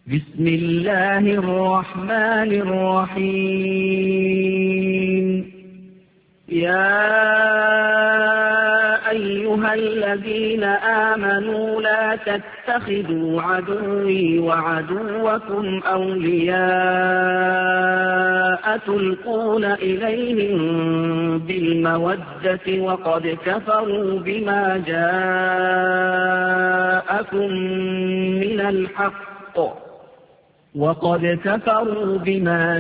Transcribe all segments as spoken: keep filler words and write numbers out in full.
بسم الله الرحمن الرحيم. يا أيها الذين آمنوا لا تتخذوا عدوي وعدوكم أولياء تلقون إليهم بالمودة وقد كفروا بما جاءكم من الحق وقد كفروا بما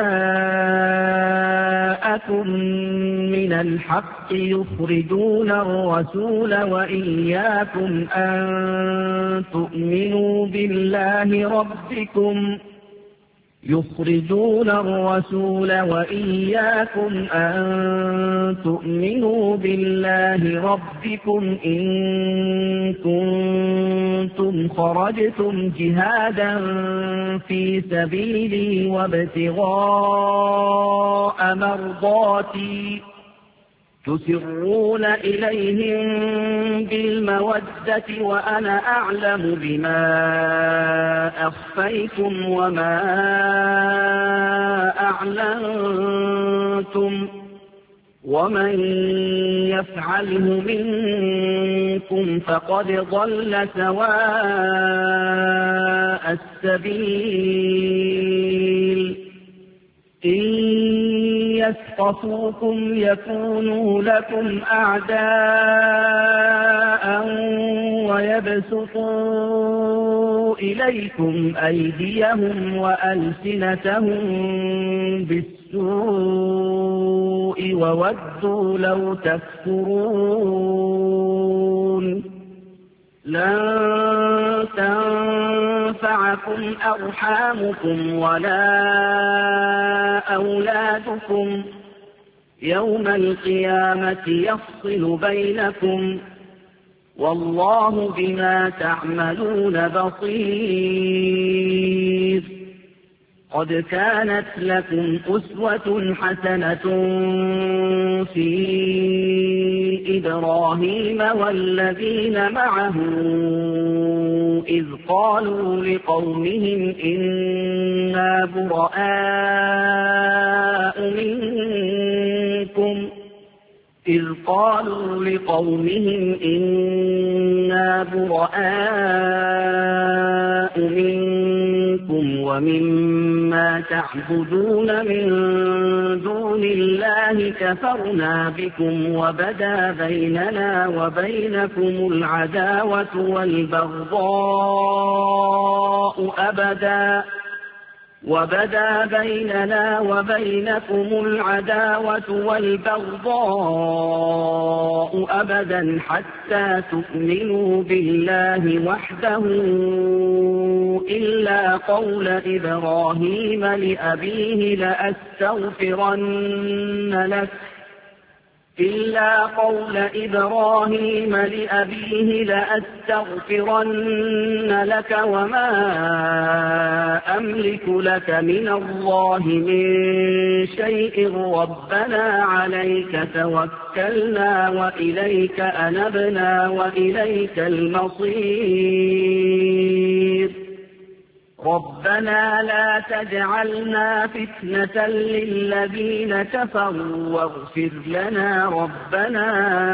جاءكم من الحق يخرجون الرسول وإياكم أن تؤمنوا بالله ربكم يخرجون الرسول وإياكم أن تؤمنوا بالله ربكم إن كنتم خرجتم جهادا في سبيلي وابتغاء مرضاتي تسرون إليهم بالمودة وأنا أعلم بما أخفيتم وما أعلنتم ومن يفعله منكم فقد ضل سواء السبيل. إن يثقفوكم يكونوا لكم أعداء ويبسطوا إليكم أيديهم وألسنتهم بالسوء وودوا لو تكفرون. لن تنفعكم أرحامكم ولا أولادكم يوم القيامة يفصل بينكم والله بما تعملون بصير. قد كانت لكم أسوة حسنة في إبراهيم والذين معه إذ قالوا لقومهم إنا براء منكم إذ قالوا لقومهم إنا براء منكم ومما تعبدون من دون الله كفرنا بكم وبدا بيننا وبينكم العداوة والبغضاء أبدا وبدا بيننا وبينكم العداوة والبغضاء أبدا حتى تؤمنوا بالله وحده إلا قول إبراهيم لأبيه لأستغفرن لك إلا قول إبراهيم لأبيه لأستغفرن لك وما أملك لك من الله من شيء ربنا عليك توكلنا وإليك أنبنا وإليك المصير. ربنا لا تجعلنا فتنة للذين كفروا واغفر لنا ربنا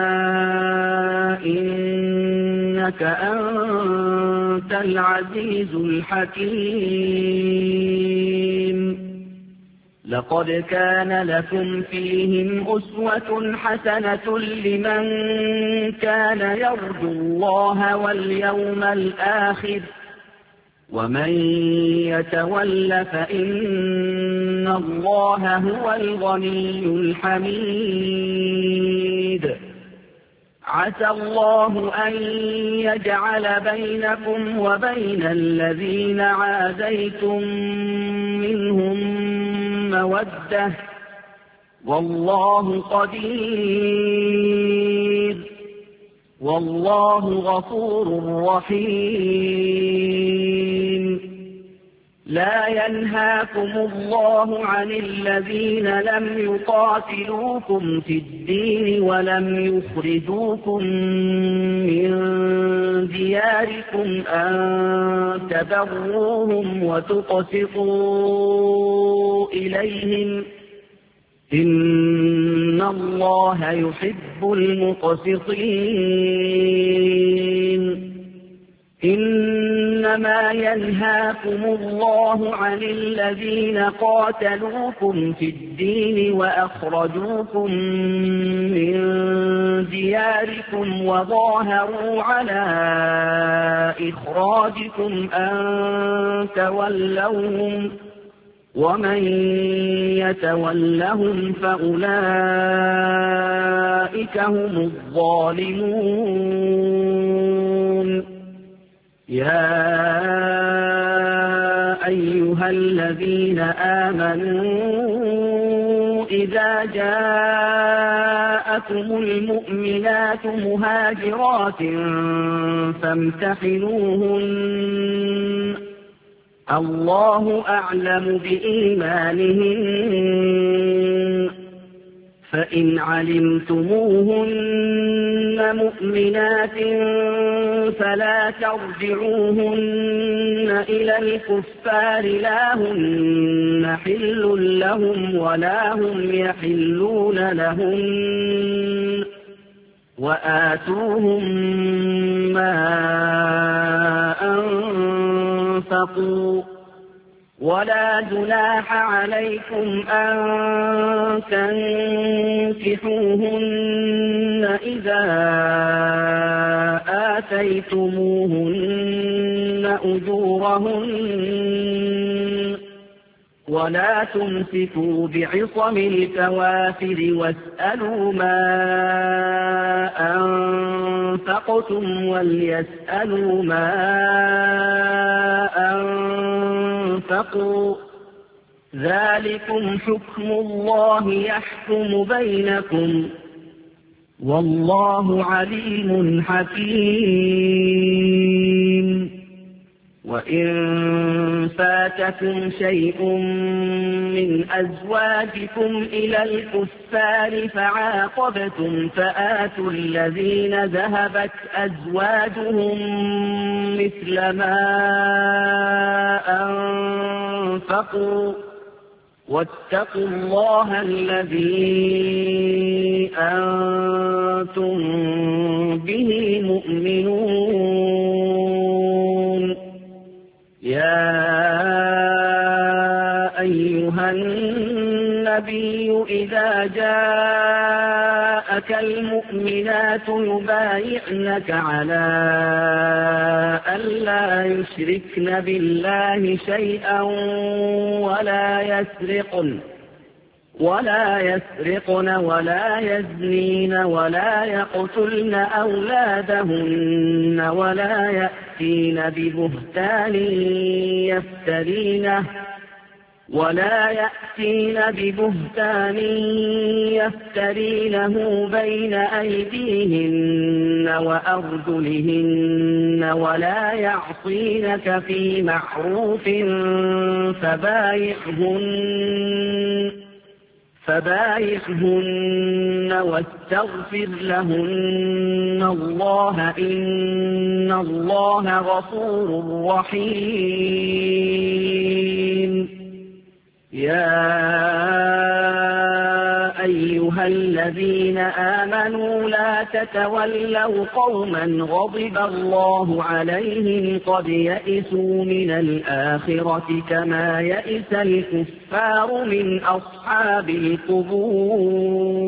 إنك أنت العزيز الحكيم. لقد كان لكم فيهم أسوة حسنة لمن كان يرجو الله واليوم الآخر ومن يتول فإن الله هو الغني الحميد. عسى الله أن يجعل بينكم وبين الذين عاديتم منهم مودة والله قدير والله غفور رحيم. لا ينهاكم الله عن الذين لم يقاتلوكم في الدين ولم يخرجوكم من دياركم أن تبروهم وتقسطوا إليهم إن الله يحب المقسطين إنما ينهاكم الله عن الذين قاتلوكم في الدين وأخرجوكم من دياركم وظاهروا على إخراجكم أن تولوهم ومن يتولهم فأولئك هم الظالمون يا أيها الذين آمنوا إذا جاءكم المؤمنات مهاجرات فامتحنوهن الله أعلم بإيمانهن فإن علمتموهن مؤمنات فلا ترجعوهن إلى الكفار لا هن حل لهم ولا هم يحلون لهن وآتوهم ما أنفقوا ولا جناح عليكم أن تنكحوهن إذا آتيتموهن أجورهن ولا تمسكوا بعصم الكوافر واسألوا ما أنفقتم وليسألوا ما أنفقوا ذلكم حكم الله يحكم بينكم والله عليم حكيم وإن فاتكم شيء من أزواجكم إلى الكفار فعاقبتم فآتوا الذين ذهبت أزواجهم مثل ما أنفقوا واتقوا الله الذي أنتم به مؤمنون يا أيها النبي إذا جاءك المؤمنات يبايعنك على ألا يشركن بالله شيئا ولا يسرقن ولا يسرقن ولا يزنين ولا يقتلن أولادهن ولا يأتين ببهتان يفترينه ولا يأتين ببهتان يفترينه بين أيديهن وأرجلهن ولا يعصينك في معروف فبايعهن فبايعهن واستغفر لهن الله إن الله غفور رحيم يا أيها الذين آمنوا لا تتولوا قوما غضب الله عليهم قد يئسوا من الآخرة كما يئس الكفار من أصحاب القبور